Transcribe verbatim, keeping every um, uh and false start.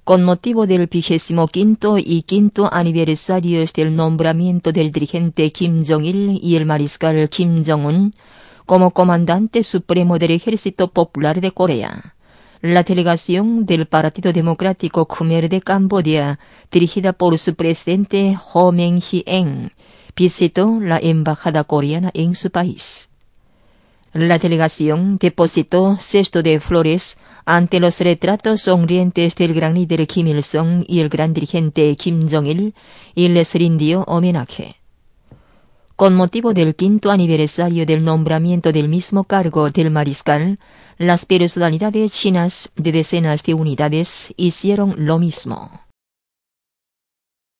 Con motivo del vigésimo quinto y quinto aniversario del nombramiento del dirigente Kim Jong-il y el mariscal Kim Jong-un como comandante supremo del Ejército Popular de Corea, la delegación del Partido Democrático Khmer de Camboya, dirigida por su presidente Ho Meng-hyen, visitó la embajada coreana en su país. La delegación depositó cesto de flores ante los retratos sonrientes del gran líder Kim Il-sung y el gran dirigente Kim Jong-il y les rindió homenaje. Con motivo del quinto aniversario del nombramiento del mismo cargo del mariscal, las personalidades chinas de decenas de unidades hicieron lo mismo.